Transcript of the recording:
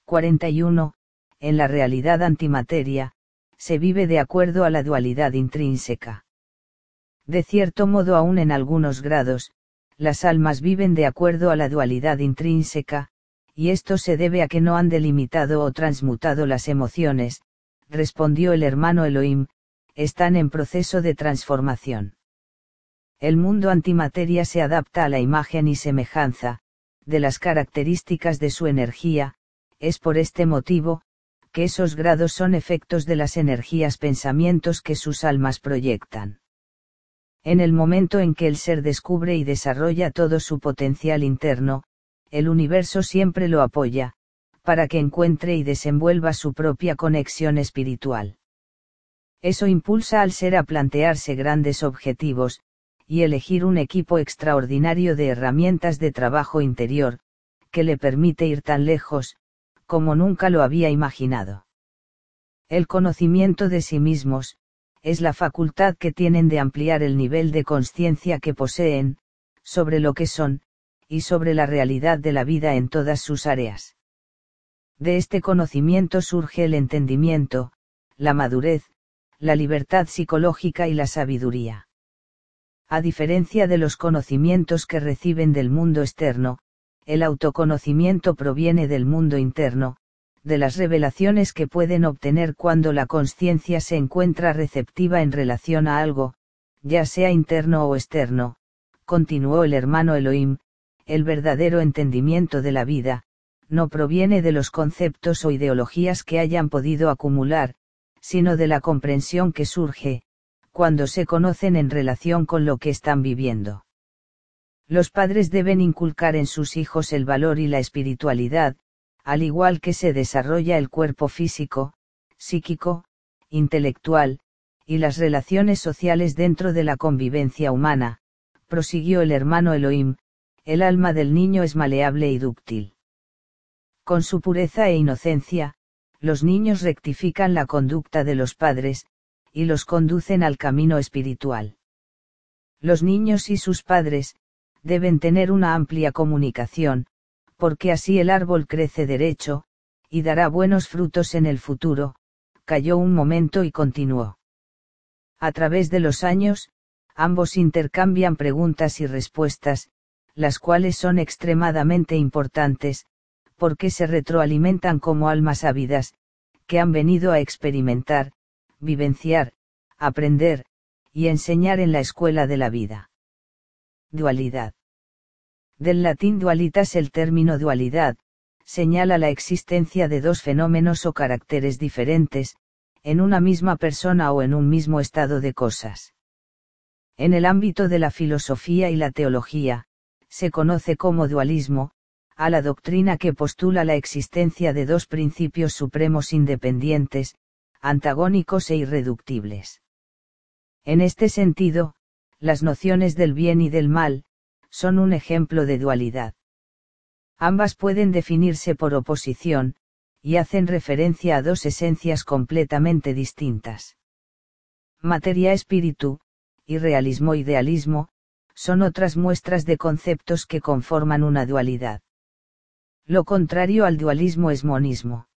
41. En la realidad antimateria, se vive de acuerdo a la dualidad intrínseca. De cierto modo, aún en algunos grados, las almas viven de acuerdo a la dualidad intrínseca, y esto se debe a que no han delimitado o transmutado las emociones, respondió el hermano Elohim, están en proceso de transformación. El mundo antimateria se adapta a la imagen y semejanza, de las características de su energía, es por este motivo, que esos grados son efectos de las energías pensamientos que sus almas proyectan. En el momento en que el ser descubre y desarrolla todo su potencial interno, el universo siempre lo apoya, para que encuentre y desenvuelva su propia conexión espiritual. Eso impulsa al ser a plantearse grandes objetivos, y elegir un equipo extraordinario de herramientas de trabajo interior, que le permite ir tan lejos, como nunca lo había imaginado. El conocimiento de sí mismos, es la facultad que tienen de ampliar el nivel de conciencia que poseen, sobre lo que son, y sobre la realidad de la vida en todas sus áreas. De este conocimiento surge el entendimiento, la madurez, la libertad psicológica y la sabiduría. A diferencia de los conocimientos que reciben del mundo externo, el autoconocimiento proviene del mundo interno, de las revelaciones que pueden obtener cuando la conciencia se encuentra receptiva en relación a algo, ya sea interno o externo, continuó el hermano Elohim, el verdadero entendimiento de la vida, no proviene de los conceptos o ideologías que hayan podido acumular, sino de la comprensión que surge, cuando se conocen en relación con lo que están viviendo. Los padres deben inculcar en sus hijos el valor y la espiritualidad, al igual que se desarrolla el cuerpo físico, psíquico, intelectual, y las relaciones sociales dentro de la convivencia humana, prosiguió el hermano Elohim, el alma del niño es maleable y dúctil. Con su pureza e inocencia, los niños rectifican la conducta de los padres, y los conducen al camino espiritual. Los niños y sus padres, deben tener una amplia comunicación, porque así el árbol crece derecho, y dará buenos frutos en el futuro. Calló un momento y continuó. A través de los años, ambos intercambian preguntas y respuestas, las cuales son extremadamente importantes, porque se retroalimentan como almas ávidas, que han venido a experimentar, vivenciar, aprender, y enseñar en la escuela de la vida. Dualidad. Del latín dualitas, el término dualidad, señala la existencia de dos fenómenos o caracteres diferentes, en una misma persona o en un mismo estado de cosas. En el ámbito de la filosofía y la teología, se conoce como dualismo, a la doctrina que postula la existencia de dos principios supremos independientes, antagónicos e irreductibles. En este sentido, las nociones del bien y del mal, son un ejemplo de dualidad. Ambas pueden definirse por oposición, y hacen referencia a dos esencias completamente distintas. Materia-espíritu, y realismo-idealismo, son otras muestras de conceptos que conforman una dualidad. Lo contrario al dualismo es monismo.